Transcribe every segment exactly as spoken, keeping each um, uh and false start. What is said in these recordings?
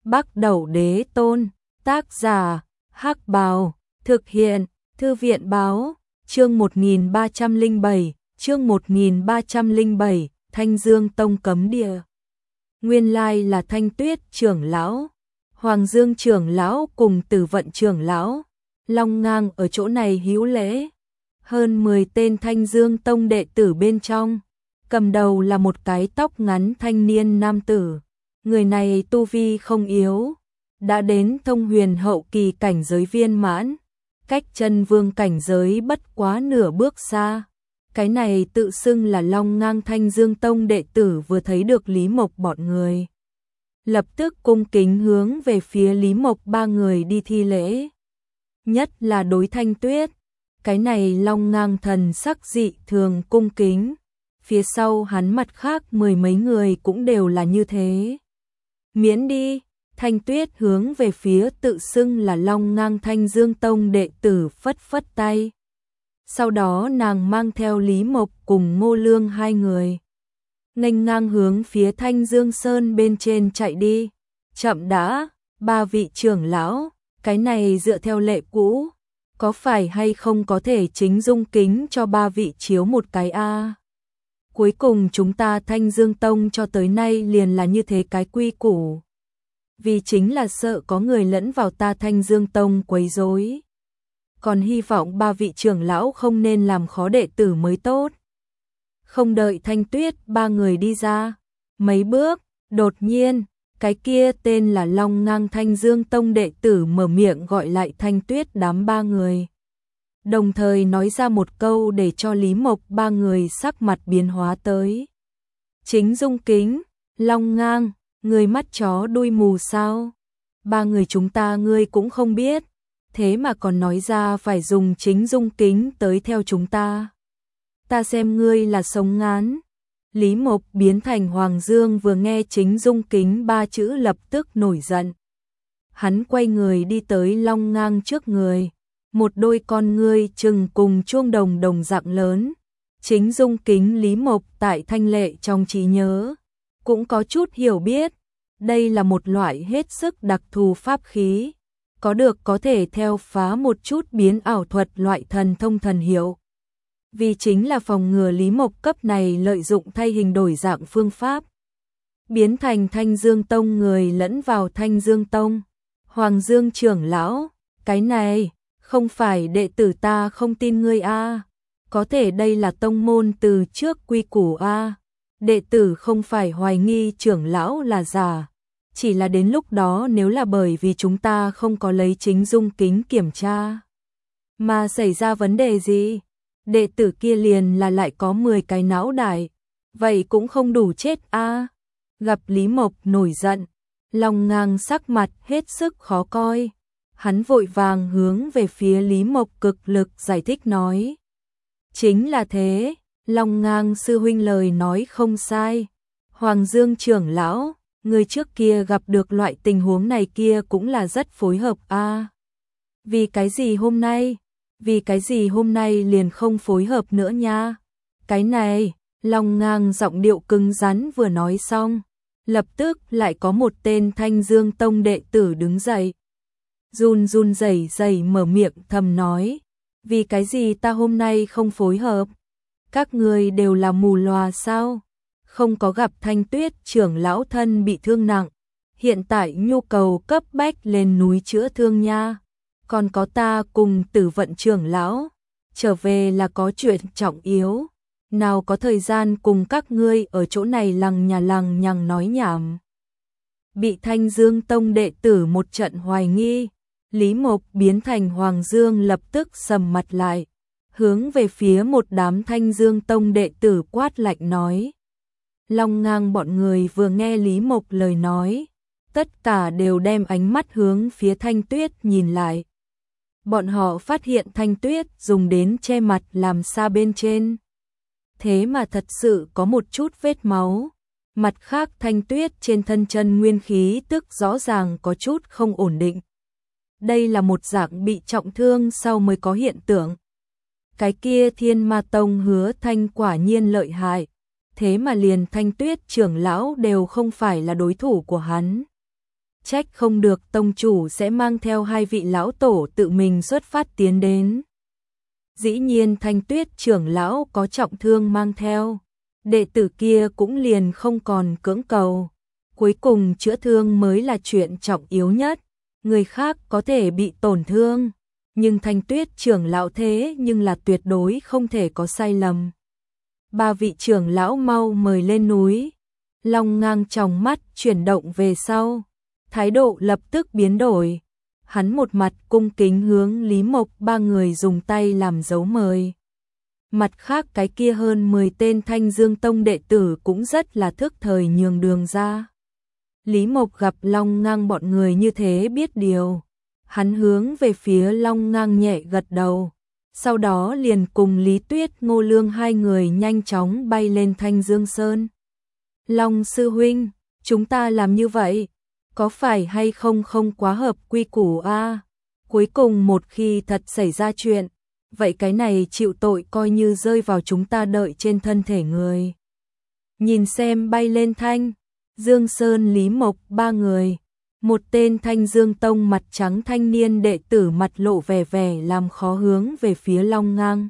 Bắc Đẩu Đế Tôn, tác giả, Hắc Bào, thực hiện, Thư viện Báo, chương một nghìn ba trăm lẻ bảy, chương một nghìn ba trăm lẻ bảy, Thanh Dương Tông cấm địa. Nguyên lai là Thanh Tuyết trưởng lão, Hoàng Dương trưởng lão cùng Tử Vận trưởng lão, Long Ngang ở chỗ này hữu lễ. Hơn mười tên Thanh Dương Tông đệ tử bên trong, cầm đầu là một cái tóc ngắn thanh niên nam tử. Người này tu vi không yếu, đã đến thông huyền hậu kỳ cảnh giới viên mãn, cách chân vương cảnh giới bất quá nửa bước xa. Cái này tự xưng là Long Ngang Thanh Dương Tông đệ tử vừa thấy được Lý Mộc bọn người, lập tức cung kính hướng về phía Lý Mộc ba người đi thi lễ. Nhất là đối Thanh Tuyết, cái này Long Ngang thần sắc dị thường cung kính, phía sau hắn mặt khác mười mấy người cũng đều là như thế. Miễn đi, Thanh Tuyết hướng về phía tự xưng là Long Ngang Thanh Dương Tông đệ tử phất phất tay. Sau đó nàng mang theo Lý Mộc cùng Ngô Lương hai người, nghênh ngang hướng phía Thanh Dương Sơn bên trên chạy đi. Chậm đã, ba vị trưởng lão, cái này dựa theo lệ cũ, có phải hay không có thể chính dung kính cho ba vị chiếu một cái a? À? Cuối cùng chúng ta Thanh Dương Tông cho tới nay liền là như thế cái quy củ. Vì chính là sợ có người lẫn vào ta Thanh Dương Tông quấy rối. Còn hy vọng ba vị trưởng lão không nên làm khó đệ tử mới tốt. Không đợi Thanh Tuyết ba người đi ra mấy bước, đột nhiên, cái kia tên là Long Ngang Thanh Dương Tông đệ tử mở miệng gọi lại Thanh Tuyết đám ba người. Đồng thời nói ra một câu để cho Lý Mộc ba người sắc mặt biến hóa tới. Chính dung kính, Long Ngang, người mắt chó đuôi mù sao? Ba người chúng ta ngươi cũng không biết, thế mà còn nói ra phải dùng chính dung kính tới theo chúng ta. Ta xem ngươi là sống ngán. Lý Mộc biến thành Hoàng Dương vừa nghe chính dung kính ba chữ lập tức nổi giận. Hắn quay người đi tới Long Ngang trước người, một đôi con ngươi trừng cùng chuông đồng đồng dạng lớn. Chính dung kính Lý Mộc tại thanh lệ trong trí nhớ, cũng có chút hiểu biết. Đây là một loại hết sức đặc thù pháp khí, có được có thể theo phá một chút biến ảo thuật loại thần thông thần hiệu. Vì chính là phòng ngừa Lý Mộc cấp này lợi dụng thay hình đổi dạng phương pháp, biến thành Thanh Dương Tông người lẫn vào Thanh Dương Tông. Hoàng Dương trưởng lão, cái này không phải đệ tử ta không tin ngươi a, à. Có thể đây là tông môn từ trước quy củ a, à. Đệ tử không phải hoài nghi trưởng lão là giả, chỉ là đến lúc đó nếu là bởi vì chúng ta không có lấy chính dung kính kiểm tra mà xảy ra vấn đề gì, đệ tử kia liền là lại có mười cái não đại, vậy cũng không đủ chết a. À. Gặp Lý Mộc nổi giận, Long Ngang sắc mặt hết sức khó coi. Hắn vội vàng hướng về phía Lý Mộc cực lực giải thích nói. Chính là thế, Long Ngang sư huynh lời nói không sai. Hoàng Dương trưởng lão, người trước kia gặp được loại tình huống này kia cũng là rất phối hợp a. À. Vì cái gì hôm nay, vì cái gì hôm nay liền không phối hợp nữa nha. Cái này, Long Ngang giọng điệu cứng rắn vừa nói xong, lập tức lại có một tên Thanh Dương Tông đệ tử đứng dậy. Run run rẩy rẩy mở miệng thầm nói, vì cái gì ta hôm nay không phối hợp? Các người đều là mù lòa sao? Không có gặp Thanh Tuyết trưởng lão thân bị thương nặng, hiện tại nhu cầu cấp bách lên núi chữa thương nha. Còn có ta cùng Tử Vận trưởng lão, trở về là có chuyện trọng yếu, nào có thời gian cùng các ngươi ở chỗ này lằng nhà lằng nhằng nói nhảm. Bị Thanh Dương Tông đệ tử một trận hoài nghi, Lý Mộc biến thành Hoàng Dương lập tức sầm mặt lại, hướng về phía một đám Thanh Dương Tông đệ tử quát lạnh nói. Long Ngang bọn người vừa nghe Lý Mộc lời nói, tất cả đều đem ánh mắt hướng phía Thanh Tuyết nhìn lại. Bọn họ phát hiện Thanh Tuyết dùng đến che mặt làm xa bên trên, thế mà thật sự có một chút vết máu. Mặt khác Thanh Tuyết trên thân chân nguyên khí tức rõ ràng có chút không ổn định. Đây là một dạng bị trọng thương sau mới có hiện tượng. Cái kia Thiên Ma Tông Hứa Thanh quả nhiên lợi hại, thế mà liền Thanh Tuyết trưởng lão đều không phải là đối thủ của hắn. trách không được tông chủ sẽ mang theo hai vị lão tổ tự mình xuất phát tiến đến. Dĩ nhiên Thanh Tuyết trưởng lão có trọng thương mang theo, đệ tử kia cũng liền không còn cưỡng cầu. Cuối cùng chữa thương mới là chuyện trọng yếu nhất, người khác có thể bị tổn thương, nhưng Thanh Tuyết trưởng lão thế nhưng là tuyệt đối không thể có sai lầm. Ba vị trưởng lão mau mời lên núi. Long Ngang tròng mắt chuyển động về sau, thái độ lập tức biến đổi. Hắn một mặt cung kính hướng Lý Mộc ba người dùng tay làm dấu mời. Mặt khác cái kia hơn mười tên Thanh Dương Tông đệ tử cũng rất là thức thời nhường đường ra. Lý Mộc gặp Long Ngang bọn người như thế biết điều. Hắn hướng về phía Long Ngang nhẹ gật đầu. Sau đó liền cùng Lý Tuyết Ngô Lương hai người nhanh chóng bay lên Thanh Dương Sơn. Long sư huynh, chúng ta làm như vậy, có phải hay không không quá hợp quy củ a? À? Cuối cùng một khi thật xảy ra chuyện, vậy cái này chịu tội coi như rơi vào chúng ta đợi trên thân thể người. Nhìn xem bay lên Thanh Dương Sơn Lý Mộc ba người, một tên Thanh Dương Tông mặt trắng thanh niên đệ tử mặt lộ vẻ vẻ làm khó hướng về phía Long Ngang.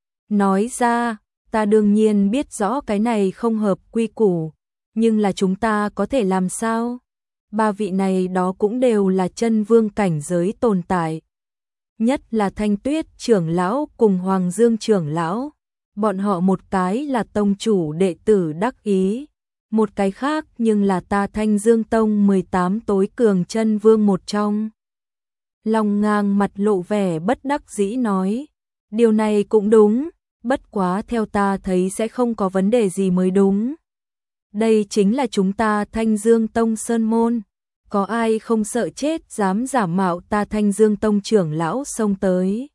Nói ra, ta đương nhiên biết rõ cái này không hợp quy củ, nhưng là chúng ta có thể làm sao? Ba vị này đó cũng đều là chân vương cảnh giới tồn tại. Nhất là Thanh Tuyết trưởng lão cùng Hoàng Dương trưởng lão. Bọn họ một cái là tông chủ đệ tử đắc ý, một cái khác nhưng là ta Thanh Dương Tông mười tám tối cường chân vương một trong. Long Ngang mặt lộ vẻ bất đắc dĩ nói, điều này cũng đúng, bất quá theo ta thấy sẽ không có vấn đề gì mới đúng. Đây chính là chúng ta Thanh Dương Tông Sơn Môn, có ai không sợ chết dám giả mạo ta Thanh Dương Tông trưởng lão xông tới.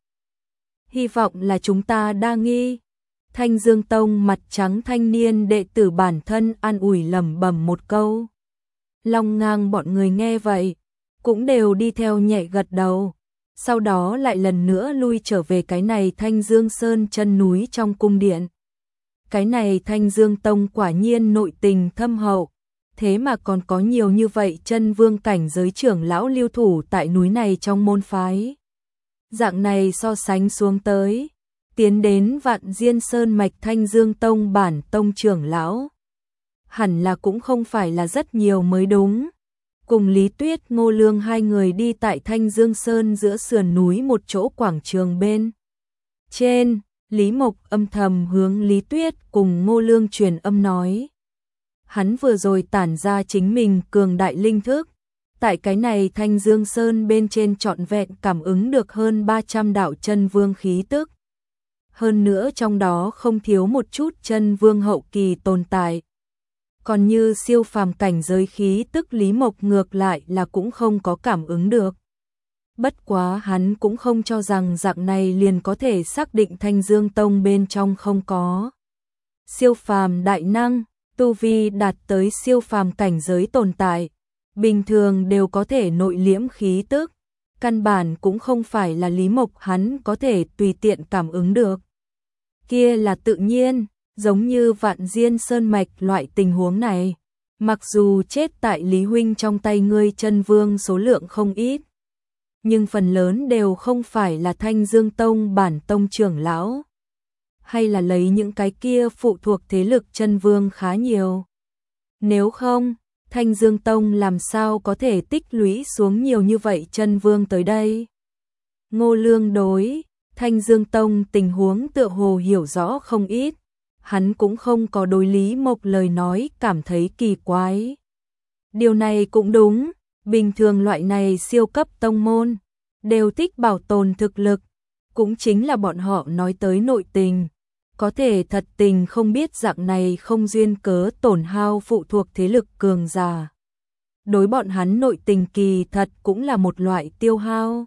Hy vọng là chúng ta đa nghi. Thanh Dương Tông mặt trắng thanh niên đệ tử bản thân an ủi lẩm bẩm một câu. Long Ngang bọn người nghe vậy, cũng đều đi theo nhẹ gật đầu, sau đó lại lần nữa lui trở về cái này Thanh Dương Sơn chân núi trong cung điện. Cái này Thanh Dương Tông quả nhiên nội tình thâm hậu, thế mà còn có nhiều như vậy chân vương cảnh giới trưởng lão lưu thủ tại núi này trong môn phái. Dạng này so sánh xuống tới, tiến đến Vạn Diên Sơn mạch Thanh Dương Tông bản tông trưởng lão, hẳn là cũng không phải là rất nhiều mới đúng. Cùng Lý Tuyết Ngô Lương hai người đi tại Thanh Dương Sơn giữa sườn núi một chỗ quảng trường bên trên, Lý Mộc âm thầm hướng Lý Tuyết cùng Ngô Lương truyền âm nói. Hắn vừa rồi tản ra chính mình cường đại linh thức, tại cái này Thanh Dương Sơn bên trên trọn vẹn cảm ứng được hơn ba trăm đạo chân vương khí tức. Hơn nữa trong đó không thiếu một chút chân vương hậu kỳ tồn tại. Còn như siêu phàm cảnh giới khí tức Lý Mộc ngược lại là cũng không có cảm ứng được. Bất quá hắn cũng không cho rằng dạng này liền có thể xác định Thanh Dương Tông bên trong không có siêu phàm đại năng, tu vi đạt tới siêu phàm cảnh giới tồn tại, bình thường đều có thể nội liễm khí tức, căn bản cũng không phải là Lý Mộc hắn có thể tùy tiện cảm ứng được. Kia là tự nhiên, giống như Vạn Diên Sơn mạch loại tình huống này, mặc dù chết tại Lý huynh trong tay ngươi chân vương số lượng không ít, nhưng phần lớn đều không phải là Thanh Dương Tông bản tông trưởng lão, hay là lấy những cái kia phụ thuộc thế lực chân vương khá nhiều. Nếu không, Thanh Dương Tông làm sao có thể tích lũy xuống nhiều như vậy chân vương tới đây? Ngô Lương đối Thanh Dương Tông tình huống tựa hồ hiểu rõ không ít, hắn cũng không có đối Lý Mộc lời nói cảm thấy kỳ quái. Điều này cũng đúng, bình thường loại này siêu cấp tông môn đều thích bảo tồn thực lực, cũng chính là bọn họ nói tới nội tình, có thể thật tình không biết dạng này không duyên cớ tổn hao phụ thuộc thế lực cường giả. Đối bọn hắn nội tình kỳ thật cũng là một loại tiêu hao.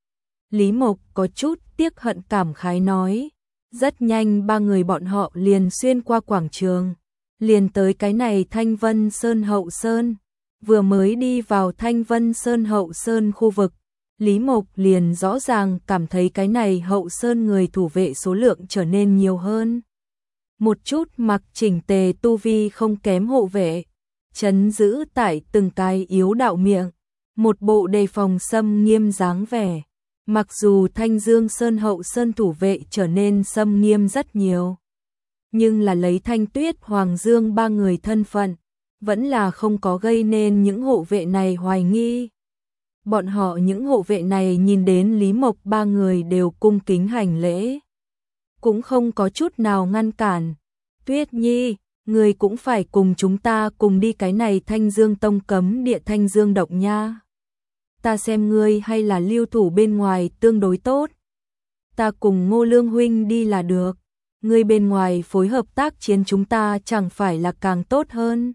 Lý Mộc có chút tiếc hận cảm khái nói, rất nhanh ba người bọn họ liền xuyên qua quảng trường, liền tới cái này Thanh Vân Sơn Hậu Sơn. Vừa mới đi vào Thanh Vân Sơn Hậu Sơn khu vực, Lý Mộc liền rõ ràng cảm thấy cái này Hậu Sơn người thủ vệ số lượng trở nên nhiều hơn. Một chút mặc chỉnh tề tu vi không kém hộ vệ, trấn giữ tại từng cái yếu đạo miệng, một bộ đề phòng xâm nghiêm dáng vẻ. Mặc dù Thanh Dương Sơn hậu sơn thủ vệ trở nên xâm nghiêm rất nhiều, nhưng là lấy Thanh Tuyết, Hoàng Dương ba người thân phận, vẫn là không có gây nên những hộ vệ này hoài nghi. Bọn họ những hộ vệ này nhìn đến Lý Mộc ba người đều cung kính hành lễ, cũng không có chút nào ngăn cản. Tuyết Nhi, người cũng phải cùng chúng ta cùng đi cái này Thanh Dương Tông cấm địa Thanh Dương động nha. Ta xem ngươi hay là lưu thủ bên ngoài tương đối tốt. Ta cùng Ngô Lương huynh đi là được. Ngươi bên ngoài phối hợp tác chiến chúng ta chẳng phải là càng tốt hơn.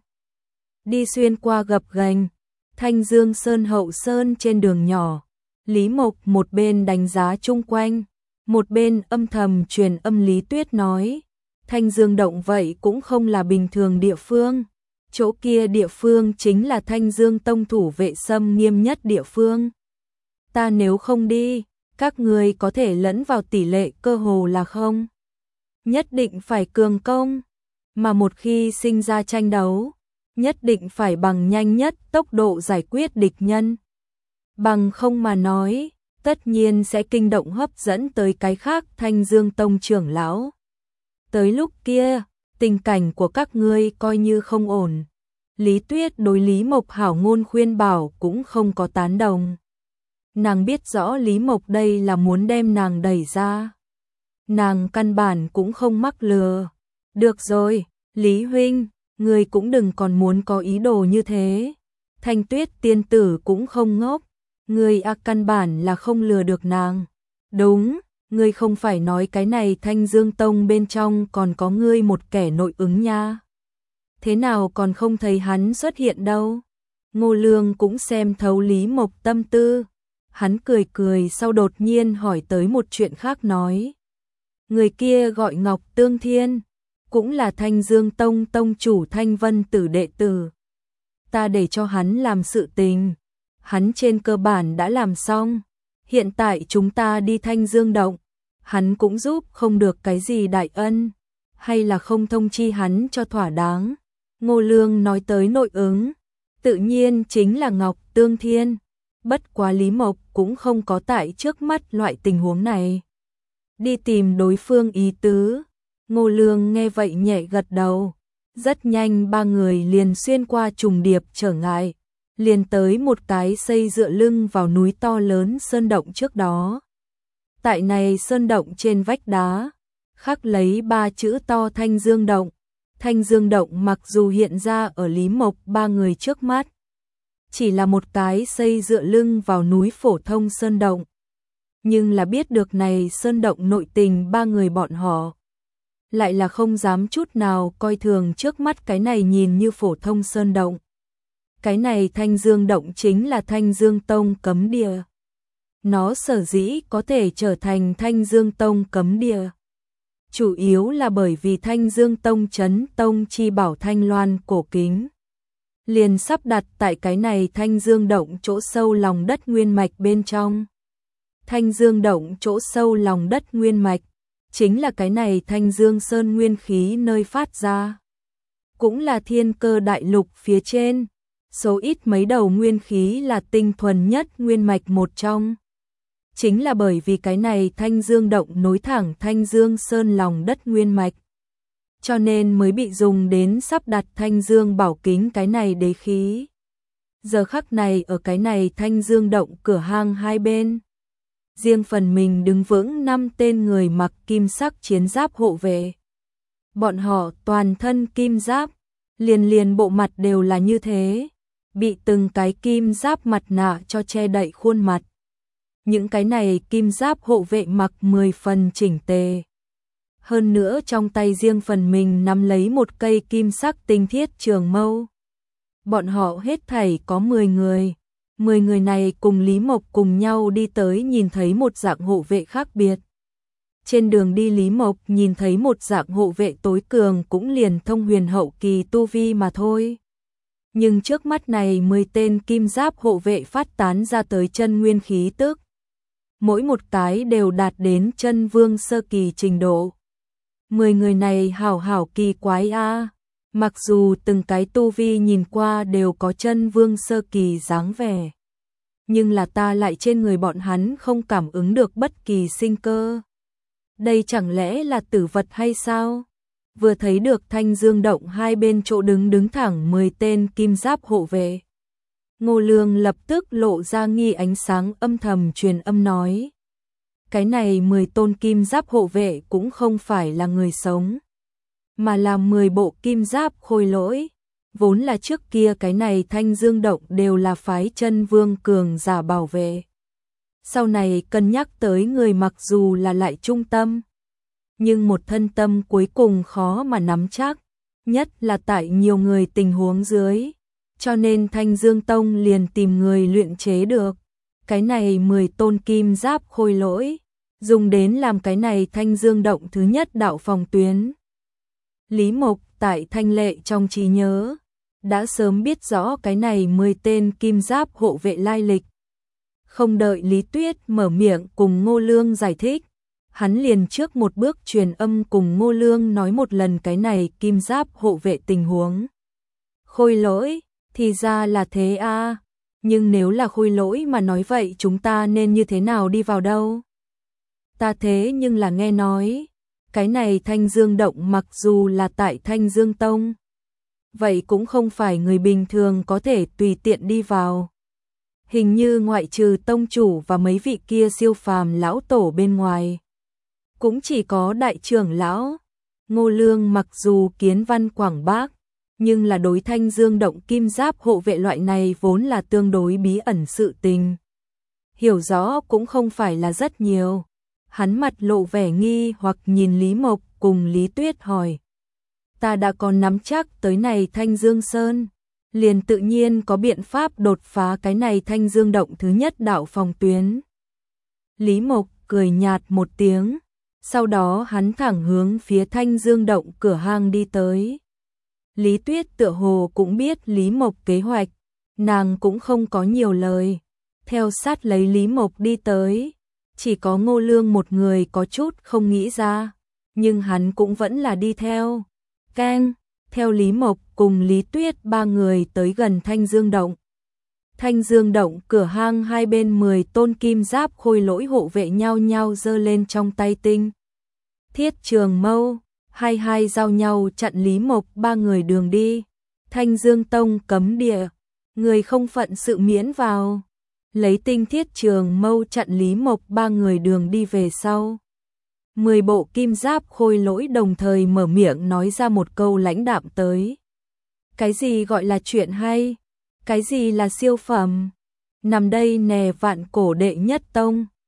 Đi xuyên qua gập ghềnh Thanh Dương Sơn hậu sơn trên đường nhỏ, Lý Mộc một bên đánh giá chung quanh, một bên âm thầm truyền âm Lý Tuyết nói, Thanh Dương động vậy cũng không là bình thường địa phương, chỗ kia địa phương chính là Thanh Dương Tông thủ vệ xâm nghiêm nhất địa phương. Ta nếu không đi, các người có thể lẫn vào tỷ lệ cơ hồ là không. Nhất định phải cường công, mà một khi sinh ra tranh đấu, nhất định phải bằng nhanh nhất tốc độ giải quyết địch nhân. Bằng không mà nói, tất nhiên sẽ kinh động hấp dẫn tới cái khác Thanh Dương Tông trưởng lão. Tới lúc kia, tình cảnh của các ngươi coi như không ổn. Lý Tuyết đối Lý Mộc hảo ngôn khuyên bảo cũng không có tán đồng. Nàng biết rõ Lý Mộc đây là muốn đem nàng đẩy ra. Nàng căn bản cũng không mắc lừa. Được rồi, Lý huynh, người cũng đừng còn muốn có ý đồ như thế. Thanh Tuyết tiên tử cũng không ngốc. Người à căn bản là không lừa được nàng. Đúng, ngươi không phải nói cái này Thanh Dương Tông bên trong còn có ngươi một kẻ nội ứng nha. Thế nào còn không thấy hắn xuất hiện đâu. Ngô Lương cũng xem thấu Lý Mộc tâm tư. Hắn cười cười sau đột nhiên hỏi tới một chuyện khác nói. Người kia gọi Ngọc Tương Thiên, cũng là Thanh Dương Tông tông chủ Thanh Vân Tử đệ tử. Ta để cho hắn làm sự tình. Hắn trên cơ bản đã làm xong. Hiện tại chúng ta đi Thanh Dương Động. Hắn cũng giúp không được cái gì đại ân. Hay là không thông chi hắn cho thỏa đáng. Ngô Lương nói tới nội ứng. Tự nhiên chính là Ngọc Tương Thiên. Bất quá Lý Mộc cũng không có tại trước mắt loại tình huống này. Đi tìm đối phương ý tứ. Ngô Lương nghe vậy nhẹ gật đầu. Rất nhanh ba người liền xuyên qua trùng điệp trở ngại. Liền tới một cái xây dựa lưng vào núi to lớn sơn động trước đó. Tại này sơn động trên vách đá, khắc lấy ba chữ to Thanh Dương Động. Thanh Dương Động mặc dù hiện ra ở Lý Mộc ba người trước mắt, chỉ là một cái xây dựa lưng vào núi phổ thông sơn động. Nhưng là biết được này sơn động nội tình ba người bọn họ, lại là không dám chút nào coi thường trước mắt cái này nhìn như phổ thông sơn động. Cái này Thanh Dương Động chính là Thanh Dương Tông cấm địa. Nó sở dĩ có thể trở thành Thanh Dương Tông cấm địa, chủ yếu là bởi vì Thanh Dương Tông trấn tông chi bảo Thanh Loan cổ kính. Liền sắp đặt tại cái này Thanh Dương Động chỗ sâu lòng đất nguyên mạch bên trong. Thanh Dương Động chỗ sâu lòng đất nguyên mạch, chính là cái này Thanh Dương Sơn nguyên khí nơi phát ra. Cũng là thiên cơ đại lục phía trên. Số ít mấy đầu nguyên khí là tinh thuần nhất nguyên mạch một trong. Chính là bởi vì cái này Thanh Dương Động nối thẳng Thanh Dương Sơn lòng đất nguyên mạch. Cho nên mới bị dùng đến sắp đặt Thanh Dương bảo kính cái này đế khí. Giờ khắc này ở cái này Thanh Dương Động cửa hang hai bên. Riêng phần mình đứng vững năm tên người mặc kim sắc chiến giáp hộ vệ. Bọn họ toàn thân kim giáp, liền liền bộ mặt đều là như thế. Bị từng cái kim giáp mặt nạ cho che đậy khuôn mặt. Những cái này kim giáp hộ vệ mặc mười phần chỉnh tề. Hơn nữa trong tay riêng phần mình nắm lấy một cây kim sắc tinh thiết trường mâu. Bọn họ hết thảy có mười người. mười người này cùng Lý Mộc cùng nhau đi tới nhìn thấy một dạng hộ vệ khác biệt. Trên đường đi Lý Mộc nhìn thấy một dạng hộ vệ tối cường cũng liền thông huyền hậu kỳ tu vi mà thôi. Nhưng trước mắt này mười tên kim giáp hộ vệ phát tán ra tới chân nguyên khí tức. Mỗi một cái đều đạt đến chân vương sơ kỳ trình độ. mười người này hảo hảo kỳ quái a. Mặc dù từng cái tu vi nhìn qua đều có chân vương sơ kỳ dáng vẻ. nhưng là ta lại trên người bọn hắn không cảm ứng được bất kỳ sinh cơ. Đây chẳng lẽ là tử vật hay sao? Vừa thấy được Thanh Dương động hai bên chỗ đứng đứng thẳng mười tên kim giáp hộ vệ. Ngô Lương lập tức lộ ra nghi ánh sáng âm thầm truyền âm nói. Cái này mười tôn kim giáp hộ vệ cũng không phải là người sống, mà là mười bộ kim giáp khôi lỗi. Vốn là trước kia cái này Thanh Dương động đều là phái chân vương cường giả bảo vệ. Sau này cân nhắc tới người mặc dù là lại trung tâm, nhưng một thân tâm cuối cùng khó mà nắm chắc, nhất là tại nhiều người tình huống dưới. Cho nên Thanh Dương Tông liền tìm người luyện chế được cái này mười tôn kim giáp khôi lỗi, dùng đến làm cái này Thanh Dương động thứ nhất đạo phòng tuyến. Lý Mộc tại Thanh Lệ trong trí nhớ đã sớm biết rõ cái này mười tên kim giáp hộ vệ lai lịch. Không đợi Lý Tuyết mở miệng cùng Ngô Lương giải thích, hắn liền trước một bước truyền âm cùng Ngô Lương nói một lần cái này kim giáp hộ vệ tình huống. Khôi lỗi, thì ra là thế a, à. Nhưng nếu là khôi lỗi mà nói vậy chúng ta nên như thế nào đi vào đâu? Ta thế nhưng là nghe nói, cái này Thanh Dương động mặc dù là tại Thanh Dương Tông, vậy cũng không phải người bình thường có thể tùy tiện đi vào. Hình như ngoại trừ tông chủ và mấy vị kia siêu phàm lão tổ bên ngoài, cũng chỉ có đại trưởng lão. Ngô Lương mặc dù kiến văn quảng bác, nhưng là đối Thanh Dương động kim giáp hộ vệ loại này vốn là tương đối bí ẩn sự tình, hiểu rõ cũng không phải là rất nhiều. Hắn mặt lộ vẻ nghi hoặc nhìn Lý Mộc cùng Lý Tuyết hỏi. Ta đã có nắm chắc tới này Thanh Dương Sơn, liền tự nhiên có biện pháp đột phá cái này Thanh Dương động thứ nhất đạo phòng tuyến. Lý Mộc cười nhạt một tiếng, sau đó hắn thẳng hướng phía Thanh Dương động cửa hang đi tới. Lý Tuyết tựa hồ cũng biết Lý Mộc kế hoạch, nàng cũng không có nhiều lời, theo sát lấy Lý Mộc đi tới. Chỉ có Ngô Lương một người có chút không nghĩ ra, nhưng hắn cũng vẫn là đi theo. Keng, theo Lý Mộc cùng Lý Tuyết ba người tới gần Thanh Dương động. Thanh Dương động cửa hang hai bên mười tôn kim giáp khôi lỗi hộ vệ nhau nhau giơ lên trong tay tinh thiết trường mâu, hai hai giao nhau chặn Lý Mộc ba người đường đi. Thanh Dương Tông cấm địa, người không phận sự miễn vào. Lấy tinh thiết trường mâu chặn Lý Mộc ba người đường đi về sau. Mười bộ kim giáp khôi lỗi đồng thời mở miệng nói ra một câu lãnh đạm tới. Cái gì gọi là chuyện hay? Cái gì là siêu phẩm? Nằm đây nè vạn cổ đệ nhất tông.